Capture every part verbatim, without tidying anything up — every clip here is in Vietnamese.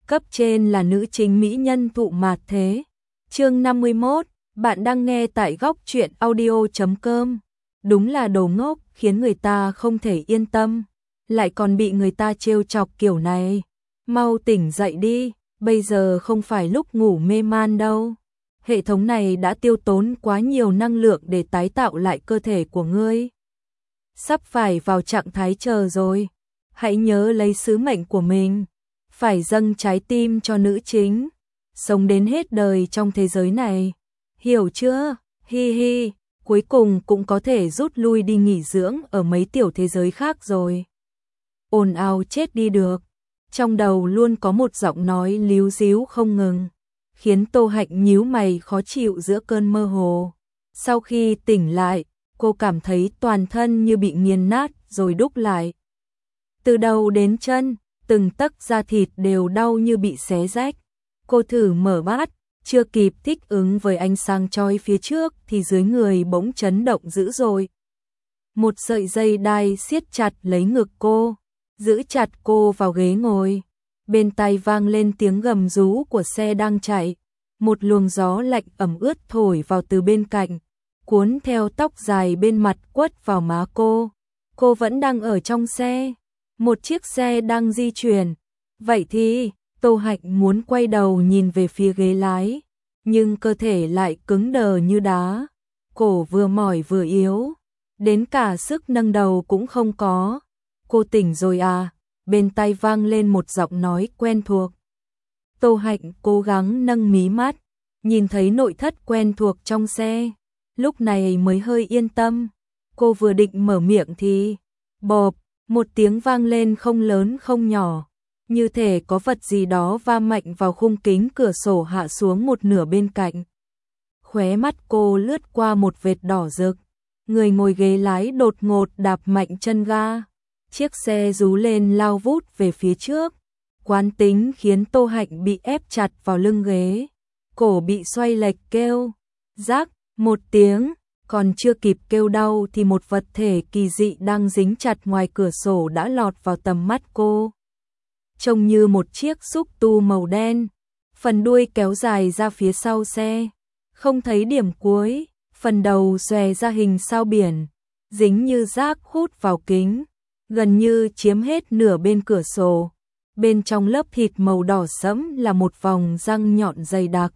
Cấp trên là nữ chính mỹ nhân thụ mạt thế. Chương năm mươi mốt, bạn đang nghe tại góc truyện audio chấm com. Đúng là đồ ngốc, khiến người ta không thể yên tâm, lại còn bị người ta trêu chọc kiểu này. Mau tỉnh dậy đi, bây giờ không phải lúc ngủ mê man đâu. Hệ thống này đã tiêu tốn quá nhiều năng lượng để tái tạo lại cơ thể của ngươi. Sắp phải vào trạng thái chờ rồi. Hãy nhớ lấy sứ mệnh của mình, phải dâng trái tim cho nữ chính, sống đến hết đời trong thế giới này. Hiểu chưa? Hi hi, cuối cùng cũng có thể rút lui đi nghỉ dưỡng ở mấy tiểu thế giới khác rồi. Ồn ào chết đi được. Trong đầu luôn có một giọng nói líu díu không ngừng, khiến Tô Hạnh nhíu mày khó chịu giữa cơn mơ hồ. Sau khi tỉnh lại, cô cảm thấy toàn thân như bị nghiền nát rồi đúc lại. Từ đầu đến chân, từng tấc da thịt đều đau như bị xé rách. Cô thử mở mắt, chưa kịp thích ứng với ánh sáng chói phía trước thì dưới người bỗng chấn động dữ dội. Một sợi dây đai siết chặt lấy ngực cô, giữ chặt cô vào ghế ngồi. Bên tai vang lên tiếng gầm rú của xe đang chạy. Một luồng gió lạnh ẩm ướt thổi vào từ bên cạnh, cuốn theo tóc dài bên mặt quất vào má cô. Cô vẫn đang ở trong xe. Một chiếc xe đang di chuyển. Vậy thì, Tô Hạnh muốn quay đầu nhìn về phía ghế lái, nhưng cơ thể lại cứng đờ như đá. Cổ vừa mỏi vừa yếu, đến cả sức nâng đầu cũng không có. Cô tỉnh rồi à? Bên tai vang lên một giọng nói quen thuộc. Tô Hạnh cố gắng nâng mí mắt, nhìn thấy nội thất quen thuộc trong xe, lúc này mới hơi yên tâm. Cô vừa định mở miệng thì bộp, một tiếng vang lên không lớn không nhỏ, như thể có vật gì đó va mạnh vào khung kính cửa sổ hạ xuống một nửa bên cạnh. Khóe mắt cô lướt qua một vệt đỏ rực, người ngồi ghế lái đột ngột đạp mạnh chân ga. Chiếc xe rú lên lao vút về phía trước, quán tính khiến Tô Hạnh bị ép chặt vào lưng ghế, cổ bị xoay lệch kêu rắc một tiếng. Còn chưa kịp kêu đau thì một vật thể kỳ dị đang dính chặt ngoài cửa sổ đã lọt vào tầm mắt cô. Trông như một chiếc xúc tu màu đen, phần đuôi kéo dài ra phía sau xe, không thấy điểm cuối, phần đầu xòe ra hình sao biển, dính như rác hút vào kính, gần như chiếm hết nửa bên cửa sổ. Bên trong lớp thịt màu đỏ sẫm là một vòng răng nhọn dày đặc.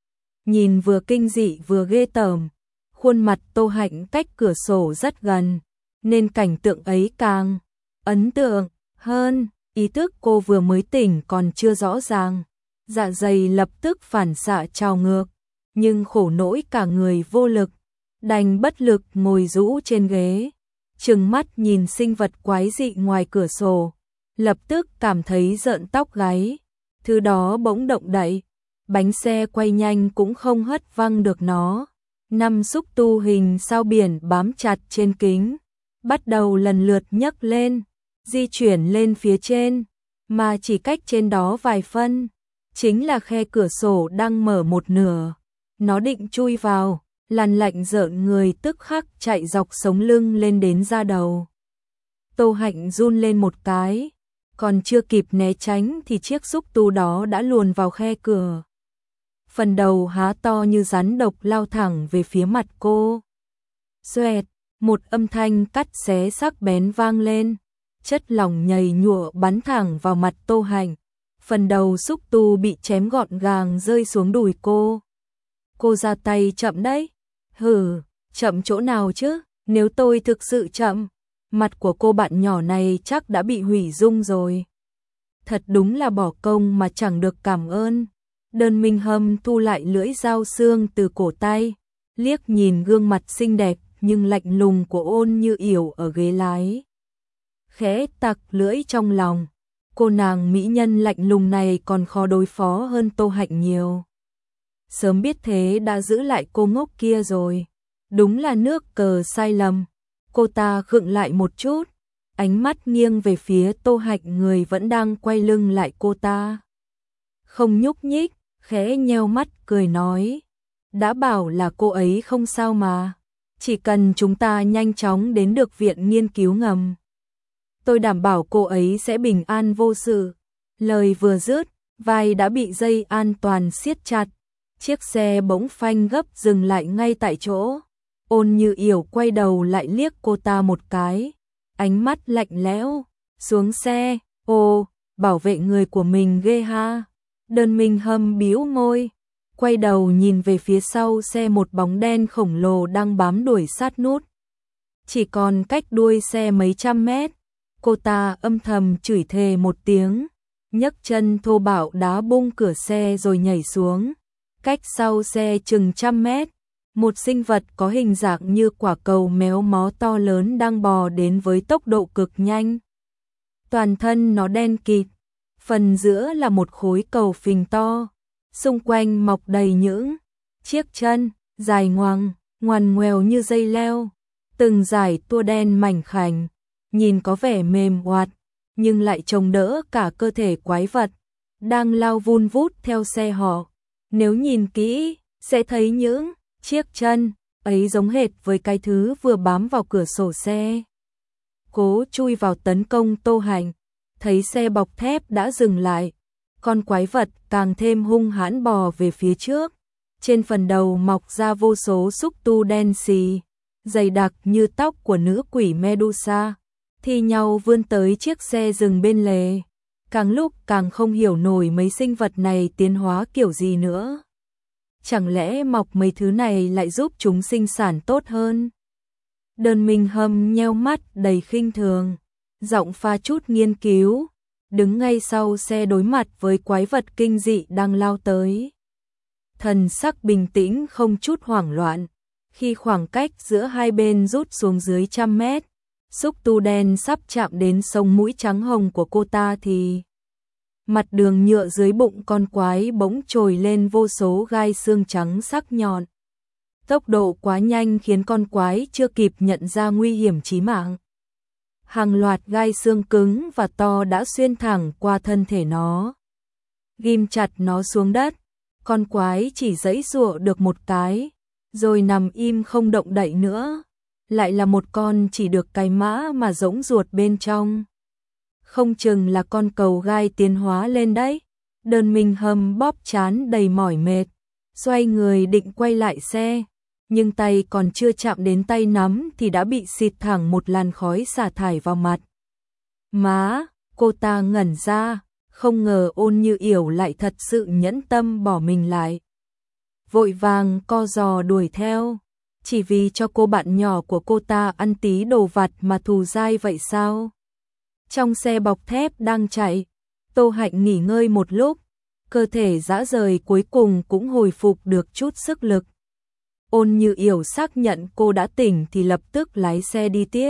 Nhìn vừa kinh dị vừa ghê tởm. Khuôn mặt Tô Hạnh cách cửa sổ rất gần, nên cảnh tượng ấy càng ấn tượng hơn. Ý thức cô vừa mới tỉnh còn chưa rõ ràng, dạ dày lập tức phản xạ trào ngược, nhưng khổ nỗi cả người vô lực, đành bất lực ngồi rũ trên ghế, trừng mắt nhìn sinh vật quái dị ngoài cửa sổ, lập tức cảm thấy rợn tóc gáy. Thứ đó bỗng động đậy, bánh xe quay nhanh cũng không hất văng được nó. Năm xúc tu hình sao biển bám chặt trên kính, bắt đầu lần lượt nhấc lên, di chuyển lên phía trên, mà chỉ cách trên đó vài phân, chính là khe cửa sổ đang mở một nửa. Nó định chui vào, làn lạnh rợn người tức khắc chạy dọc sống lưng lên đến da đầu. Tô Hạnh run lên một cái, còn chưa kịp né tránh thì chiếc xúc tu đó đã luồn vào khe cửa. Phần đầu há to như rắn độc lao thẳng về phía mặt cô. Xoẹt, một âm thanh cắt xé sắc bén vang lên, chất lỏng nhầy nhụa bắn thẳng vào mặt Tô Hạnh. Phần đầu xúc tu bị chém gọn gàng rơi xuống đùi cô. Cô ra tay chậm đấy. Hừ, chậm chỗ nào chứ? Nếu tôi thực sự chậm, mặt của cô bạn nhỏ này chắc đã bị hủy dung rồi. Thật đúng là bỏ công mà chẳng được cảm ơn. Đơn Minh Hâm thu lại lưỡi dao xương từ cổ tay, liếc nhìn gương mặt xinh đẹp nhưng lạnh lùng của Ôn Như Yểu ở ghế lái. Khẽ tặc lưỡi trong lòng, cô nàng mỹ nhân lạnh lùng này còn khó đối phó hơn Tô Hạnh nhiều. Sớm biết thế đã giữ lại cô ngốc kia rồi, đúng là nước cờ sai lầm. Cô ta khựng lại một chút, ánh mắt nghiêng về phía Tô Hạnh, người vẫn đang quay lưng lại cô ta. Không nhúc nhích, khẽ nheo mắt cười nói, đã bảo là cô ấy không sao mà, chỉ cần chúng ta nhanh chóng đến được viện nghiên cứu ngầm, tôi đảm bảo cô ấy sẽ bình an vô sự. Lời vừa dứt, vai đã bị dây an toàn siết chặt. Chiếc xe bỗng phanh gấp dừng lại ngay tại chỗ. Ôn Như Yểu quay đầu lại liếc cô ta một cái, ánh mắt lạnh lẽo. Xuống xe. Ồ, bảo vệ người của mình ghê ha. Đơn Minh Hâm bĩu môi, quay đầu nhìn về phía sau xe, một bóng đen khổng lồ đang bám đuổi sát nút. Chỉ còn cách đuôi xe mấy trăm mét. Cô ta âm thầm chửi thề một tiếng, nhấc chân thô bạo đá bung cửa xe rồi nhảy xuống. Cách sau xe chừng trăm mét, một sinh vật có hình dạng như quả cầu méo mó to lớn đang bò đến với tốc độ cực nhanh. Toàn thân nó đen kịt, phần giữa là một khối cầu phình to, xung quanh mọc đầy những chiếc chân dài ngoằng, ngoằn ngoèo như dây leo, từng dải tua đen mảnh khảnh, nhìn có vẻ mềm oạt, nhưng lại chống đỡ cả cơ thể quái vật đang lao vun vút theo xe họ. Nếu nhìn kỹ, sẽ thấy những chiếc chân ấy giống hệt với cái thứ vừa bám vào cửa sổ xe, cố chui vào tấn công Tô Hạnh. Thấy xe bọc thép đã dừng lại, con quái vật càng thêm hung hãn bò về phía trước. Trên phần đầu mọc ra vô số xúc tu đen xì, dày đặc như tóc của nữ quỷ Medusa, thi nhau vươn tới chiếc xe dừng bên lề. Càng lúc càng không hiểu nổi mấy sinh vật này tiến hóa kiểu gì nữa. Chẳng lẽ mọc mấy thứ này lại giúp chúng sinh sản tốt hơn? Đơn Minh Hâm nheo mắt đầy khinh thường, giọng pha chút nghiên cứu, đứng ngay sau xe đối mặt với quái vật kinh dị đang lao tới. Thần sắc bình tĩnh không chút hoảng loạn. Khi khoảng cách giữa hai bên rút xuống dưới trăm mét, xúc tu đen sắp chạm đến sống mũi trắng hồng của cô ta thì mặt đường nhựa dưới bụng con quái bỗng trồi lên vô số gai xương trắng sắc nhọn. Tốc độ quá nhanh khiến con quái chưa kịp nhận ra nguy hiểm chí mạng. Hàng loạt gai xương cứng và to đã xuyên thẳng qua thân thể nó, ghim chặt nó xuống đất. Con quái chỉ giãy giụa được một cái, rồi nằm im không động đậy nữa. Lại là một con chỉ được cái mã mà rỗng ruột bên trong. Không chừng là con cầu gai tiến hóa lên đấy. Đơn Minh Hâm bóp trán đầy mỏi mệt, xoay người định quay lại xe, nhưng tay còn chưa chạm đến tay nắm thì đã bị xịt thẳng một làn khói xả thải vào mặt. Má, cô ta ngẩn ra, không ngờ Ôn Như Yểu lại thật sự nhẫn tâm bỏ mình lại. Vội vàng co giò đuổi theo, chỉ vì cho cô bạn nhỏ của cô ta ăn tí đồ vặt mà thù dai vậy sao? Trong xe bọc thép đang chạy, Tô Hạnh nghỉ ngơi một lúc, cơ thể rã rời cuối cùng cũng hồi phục được chút sức lực. Ôn Như Yểu xác nhận cô đã tỉnh thì lập tức lái xe đi tiếp.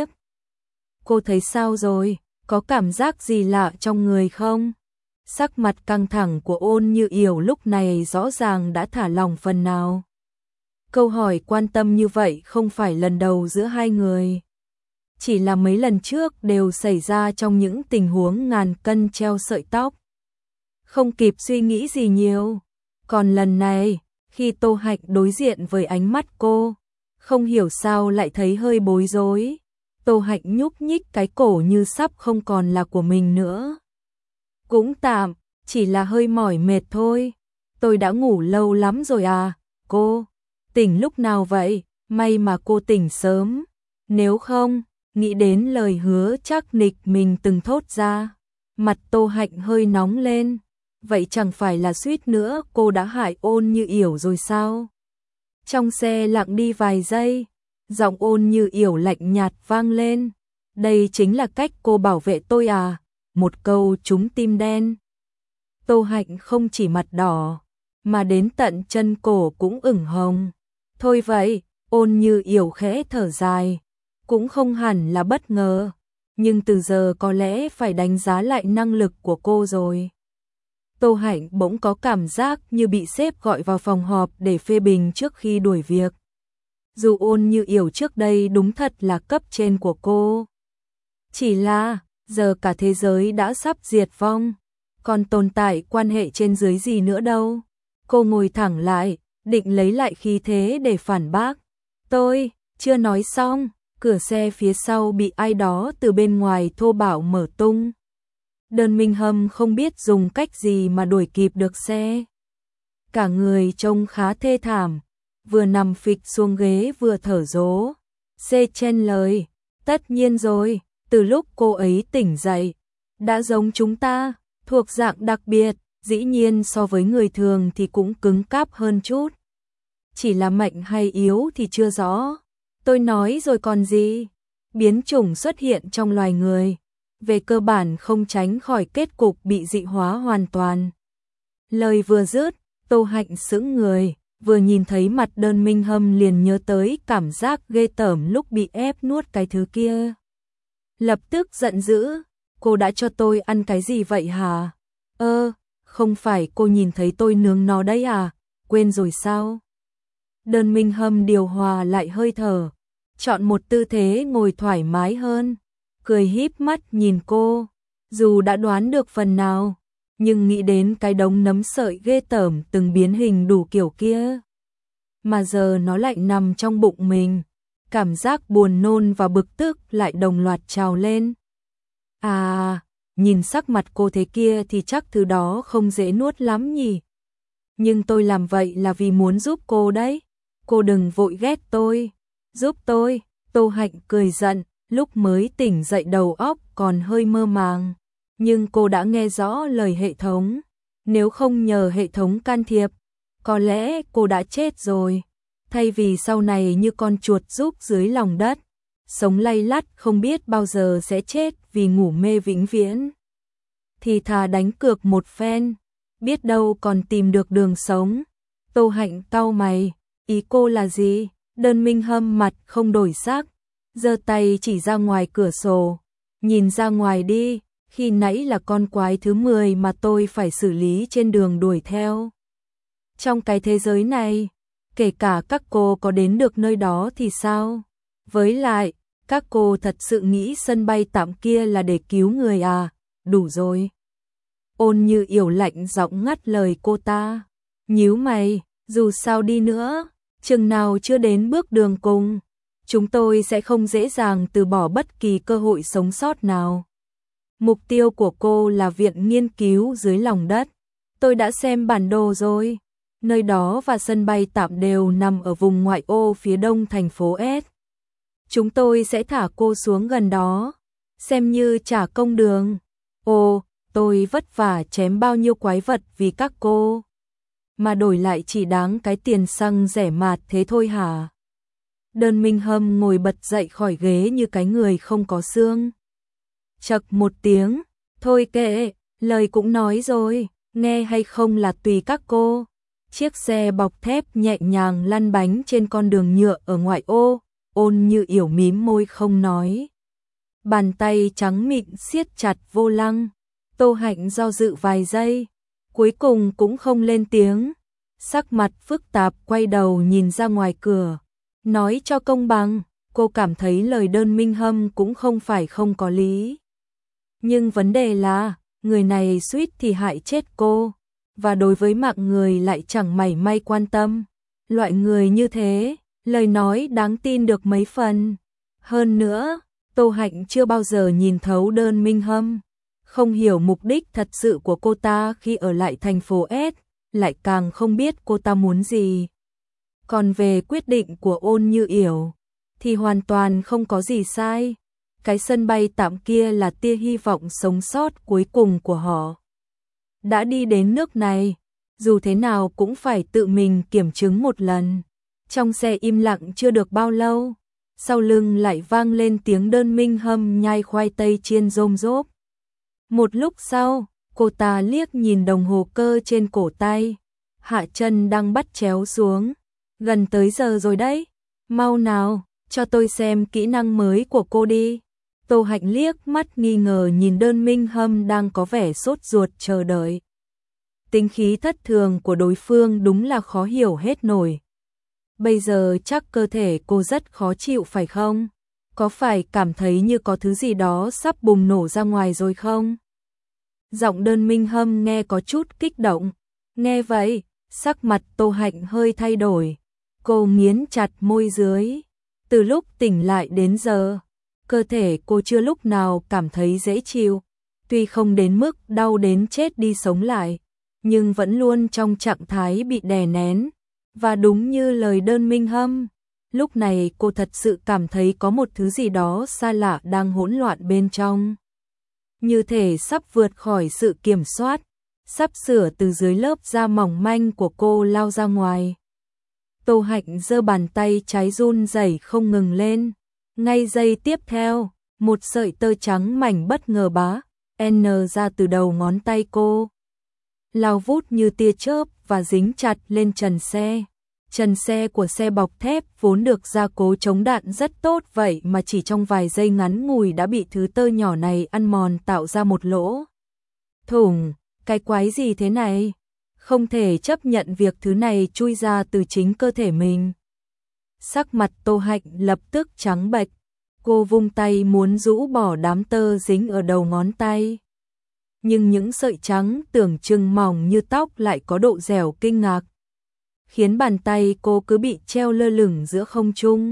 Cô thấy sao rồi? Có cảm giác gì lạ trong người không? Sắc mặt căng thẳng của Ôn Như Yểu lúc này rõ ràng đã thả lỏng phần nào. Câu hỏi quan tâm như vậy không phải lần đầu giữa hai người. Chỉ là mấy lần trước đều xảy ra trong những tình huống ngàn cân treo sợi tóc. Không kịp suy nghĩ gì nhiều. Còn lần này, khi Tô Hạnh đối diện với ánh mắt cô, không hiểu sao lại thấy hơi bối rối. Tô Hạnh nhúc nhích cái cổ như sắp không còn là của mình nữa. Cũng tạm, chỉ là hơi mỏi mệt thôi. Tôi đã ngủ lâu lắm rồi à, cô? Tỉnh lúc nào vậy? May mà cô tỉnh sớm. Nếu không, nghĩ đến lời hứa chắc nịch mình từng thốt ra, mặt Tô Hạnh hơi nóng lên. Vậy chẳng phải là suýt nữa cô đã hại Ôn Như Yểu rồi sao? Trong xe lặng đi vài giây, giọng Ôn Như Yểu lạnh nhạt vang lên. Đây chính là cách cô bảo vệ tôi à? Một câu trúng tim đen. Tô Hạnh không chỉ mặt đỏ, mà đến tận chân cổ cũng ửng hồng. Thôi vậy, Ôn Như Yểu khẽ thở dài, cũng không hẳn là bất ngờ, nhưng từ giờ có lẽ phải đánh giá lại năng lực của cô rồi. Tô Hạnh bỗng có cảm giác như bị sếp gọi vào phòng họp để phê bình trước khi đuổi việc. Dù Ôn Như Yểu trước đây đúng thật là cấp trên của cô, chỉ là giờ cả thế giới đã sắp diệt vong, còn tồn tại quan hệ trên dưới gì nữa đâu. Cô ngồi thẳng lại, định lấy lại khí thế để phản bác. Tôi chưa nói xong, cửa xe phía sau bị ai đó từ bên ngoài thô bạo mở tung. Đơn Minh Hâm không biết dùng cách gì mà đuổi kịp được xe. Cả người trông khá thê thảm, vừa nằm phịch xuống ghế vừa thở dố. Xê chen lời, tất nhiên rồi, từ lúc cô ấy tỉnh dậy, đã giống chúng ta, thuộc dạng đặc biệt, dĩ nhiên so với người thường thì cũng cứng cáp hơn chút. Chỉ là mạnh hay yếu thì chưa rõ. Tôi nói rồi còn gì, biến chủng xuất hiện trong loài người, về cơ bản không tránh khỏi kết cục bị dị hóa hoàn toàn. Lời vừa dứt, Tô Hạnh sững người, vừa nhìn thấy mặt Đơn Minh Hâm liền nhớ tới cảm giác ghê tởm lúc bị ép nuốt cái thứ kia. Lập tức giận dữ, cô đã cho tôi ăn cái gì vậy hả? Ơ, không phải cô nhìn thấy tôi nướng nó đấy à, quên rồi sao? Đơn Minh Hâm điều hòa lại hơi thở, chọn một tư thế ngồi thoải mái hơn, cười híp mắt nhìn cô, dù đã đoán được phần nào, nhưng nghĩ đến cái đống nấm sợi ghê tởm từng biến hình đủ kiểu kia, mà giờ nó lại nằm trong bụng mình, cảm giác buồn nôn và bực tức lại đồng loạt trào lên. À, nhìn sắc mặt cô thế kia thì chắc thứ đó không dễ nuốt lắm nhỉ. Nhưng tôi làm vậy là vì muốn giúp cô đấy, cô đừng vội ghét tôi, giúp tôi. Tô Hạnh cười giận, lúc mới tỉnh dậy đầu óc còn hơi mơ màng, nhưng cô đã nghe rõ lời hệ thống, nếu không nhờ hệ thống can thiệp, có lẽ cô đã chết rồi, thay vì sau này như con chuột rúc dưới lòng đất, sống lay lắt không biết bao giờ sẽ chết vì ngủ mê vĩnh viễn. Thì thà đánh cược một phen, biết đâu còn tìm được đường sống. Tô Hạnh cau mày, ý cô là gì? Đơn Minh Hâm mặt không đổi sắc, giơ tay chỉ ra ngoài cửa sổ, nhìn ra ngoài đi, khi nãy là con quái thứ mười mà tôi phải xử lý trên đường đuổi theo. Trong cái thế giới này, kể cả các cô có đến được nơi đó thì sao? Với lại, các cô thật sự nghĩ sân bay tạm kia là để cứu người à? Đủ rồi. Ôn Như Yểu lạnh giọng ngắt lời cô ta, nhíu mày, dù sao đi nữa, chừng nào chưa đến bước đường cùng, chúng tôi sẽ không dễ dàng từ bỏ bất kỳ cơ hội sống sót nào. Mục tiêu của cô là viện nghiên cứu dưới lòng đất. Tôi đã xem bản đồ rồi. Nơi đó và sân bay tạm đều nằm ở vùng ngoại ô phía đông thành phố S. Chúng tôi sẽ thả cô xuống gần đó, xem như trả công đường. Ồ, tôi vất vả chém bao nhiêu quái vật vì các cô, mà đổi lại chỉ đáng cái tiền xăng rẻ mạt thế thôi hả? Đơn Minh Hâm ngồi bật dậy khỏi ghế như cái người không có xương. Chậc một tiếng, thôi kệ, lời cũng nói rồi, nghe hay không là tùy các cô. Chiếc xe bọc thép nhẹ nhàng lăn bánh trên con đường nhựa ở ngoại ô, Ôn Như Yểu mím môi không nói. Bàn tay trắng mịn siết chặt vô lăng. Tô Hạnh do dự vài giây, cuối cùng cũng không lên tiếng, sắc mặt phức tạp quay đầu nhìn ra ngoài cửa. Nói cho công bằng, cô cảm thấy lời Đơn Minh Hâm cũng không phải không có lý. Nhưng vấn đề là, người này suýt thì hại chết cô, và đối với mạng người lại chẳng mảy may quan tâm. Loại người như thế, lời nói đáng tin được mấy phần. Hơn nữa, Tô Hạnh chưa bao giờ nhìn thấu Đơn Minh Hâm, không hiểu mục đích thật sự của cô ta khi ở lại thành phố S, lại càng không biết cô ta muốn gì. Còn về quyết định của Ôn Như Yểu, thì hoàn toàn không có gì sai. Cái sân bay tạm kia là tia hy vọng sống sót cuối cùng của họ. Đã đi đến nước này, dù thế nào cũng phải tự mình kiểm chứng một lần. Trong xe im lặng chưa được bao lâu, sau lưng lại vang lên tiếng Đơn Minh Hâm nhai khoai tây chiên rôm rốp. Một lúc sau, cô ta liếc nhìn đồng hồ cơ trên cổ tay, hạ chân đang bắt chéo xuống. Gần tới giờ rồi đấy, mau nào, cho tôi xem kỹ năng mới của cô đi. Tô Hạnh liếc mắt nghi ngờ nhìn Đơn Minh Hâm đang có vẻ sốt ruột chờ đợi. Tính khí thất thường của đối phương đúng là khó hiểu hết nổi. Bây giờ chắc cơ thể cô rất khó chịu phải không? Có phải cảm thấy như có thứ gì đó sắp bùng nổ ra ngoài rồi không? Giọng Đơn Minh Hâm nghe có chút kích động. Nghe vậy, sắc mặt Tô Hạnh hơi thay đổi. Cô nghiến chặt môi dưới. Từ lúc tỉnh lại đến giờ, cơ thể cô chưa lúc nào cảm thấy dễ chịu. tuy không đến mức đau đến chết đi sống lại, nhưng vẫn luôn trong trạng thái bị đè nén, và đúng như lời Đơn Minh Hâm, lúc này cô thật sự cảm thấy có một thứ gì đó xa lạ đang hỗn loạn bên trong. Như thể sắp vượt khỏi sự kiểm soát, sắp sửa từ dưới lớp da mỏng manh của cô lao ra ngoài. Tô Hạnh giơ bàn tay trái run rẩy không ngừng lên, ngay giây tiếp theo, một sợi tơ trắng mảnh bất ngờ bá N ra từ đầu ngón tay cô, lao vút như tia chớp và dính chặt lên trần xe. Trần xe của xe bọc thép vốn được gia cố chống đạn rất tốt, vậy mà chỉ trong vài giây ngắn ngủi đã bị thứ tơ nhỏ này ăn mòn, tạo ra một lỗ thủng. Cái quái gì thế này? Không thể chấp nhận việc thứ này chui ra từ chính cơ thể mình. Sắc mặt Tô Hạnh lập tức trắng bệch, cô vung tay muốn rũ bỏ đám tơ dính ở đầu ngón tay. Nhưng những sợi trắng tưởng chừng mỏng như tóc lại có độ dẻo kinh ngạc, khiến bàn tay cô cứ bị treo lơ lửng giữa không trung.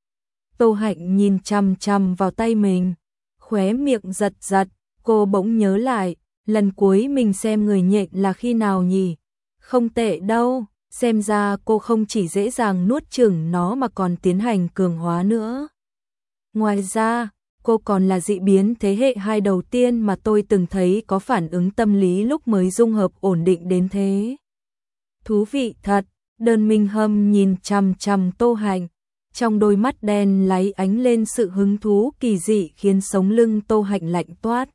Tô Hạnh nhìn chằm chằm vào tay mình, khóe miệng giật giật, cô bỗng nhớ lại, lần cuối mình xem người nhện là khi nào nhỉ? Không tệ đâu, xem ra cô không chỉ dễ dàng nuốt chửng nó mà còn tiến hành cường hóa nữa. Ngoài ra, cô còn là dị biến thế hệ hai đầu tiên mà tôi từng thấy có phản ứng tâm lý lúc mới dung hợp ổn định đến thế. Thú vị thật. Đơn Minh Hâm nhìn chằm chằm Tô Hạnh, trong đôi mắt đen láy ánh lên sự hứng thú kỳ dị khiến sống lưng Tô Hạnh lạnh toát.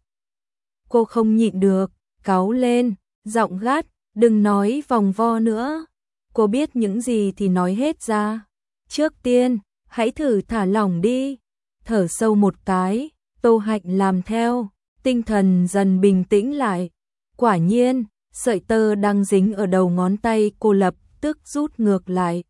Cô không nhịn được, cáu lên, giọng gắt, đừng nói vòng vo nữa. Cô biết những gì thì nói hết ra. Trước tiên, hãy thử thả lỏng đi. Thở sâu một cái, Tô Hạnh làm theo, tinh thần dần bình tĩnh lại. Quả nhiên, sợi tơ đang dính ở đầu ngón tay cô lập tức rút ngược lại.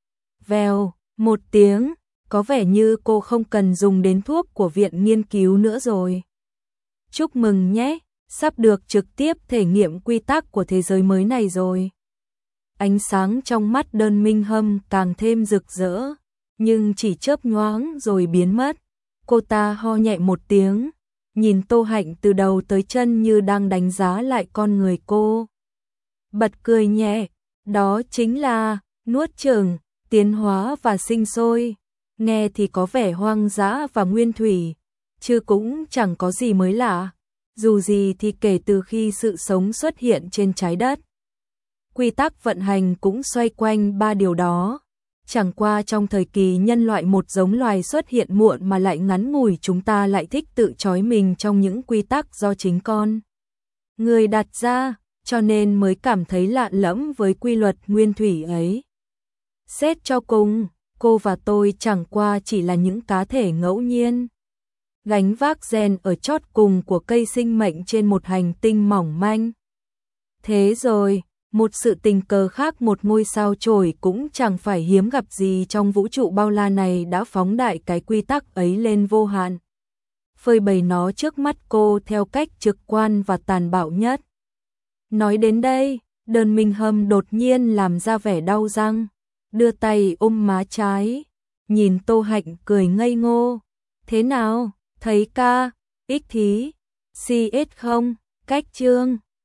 Vèo, một tiếng, có vẻ như cô không cần dùng đến thuốc của viện nghiên cứu nữa rồi. Chúc mừng nhé, sắp được trực tiếp thể nghiệm quy tắc của thế giới mới này rồi. Ánh sáng trong mắt Đơn Minh Hâm càng thêm rực rỡ, nhưng chỉ chớp nhoáng rồi biến mất. Cô ta ho nhẹ một tiếng, nhìn Tô Hạnh từ đầu tới chân như đang đánh giá lại con người cô. Bật cười nhẹ. Đó chính là nuốt chửng, tiến hóa và sinh sôi. Nghe thì có vẻ hoang dã và nguyên thủy, chứ cũng chẳng có gì mới lạ. Dù gì thì kể từ khi sự sống xuất hiện trên trái đất, quy tắc vận hành cũng xoay quanh ba điều đó. Chẳng qua trong thời kỳ nhân loại một giống loài xuất hiện muộn mà lại ngắn ngủi, chúng ta lại thích tự trói mình trong những quy tắc do chính con người đặt ra, cho nên mới cảm thấy lạ lẫm với quy luật nguyên thủy ấy. Xét cho cùng, cô và tôi chẳng qua chỉ là những cá thể ngẫu nhiên, gánh vác gen ở chót cùng của cây sinh mệnh trên một hành tinh mỏng manh. Thế rồi, một sự tình cờ khác, một ngôi sao chổi cũng chẳng phải hiếm gặp gì trong vũ trụ bao la này đã phóng đại cái quy tắc ấy lên vô hạn, phơi bày nó trước mắt cô theo cách trực quan và tàn bạo nhất. Nói đến đây, Đơn Minh Hâm đột nhiên làm ra vẻ đau răng, đưa tay ôm má trái, nhìn Tô Hạnh cười ngây ngô. Thế nào, thấy ca, ích thí, si ết không, cách chương.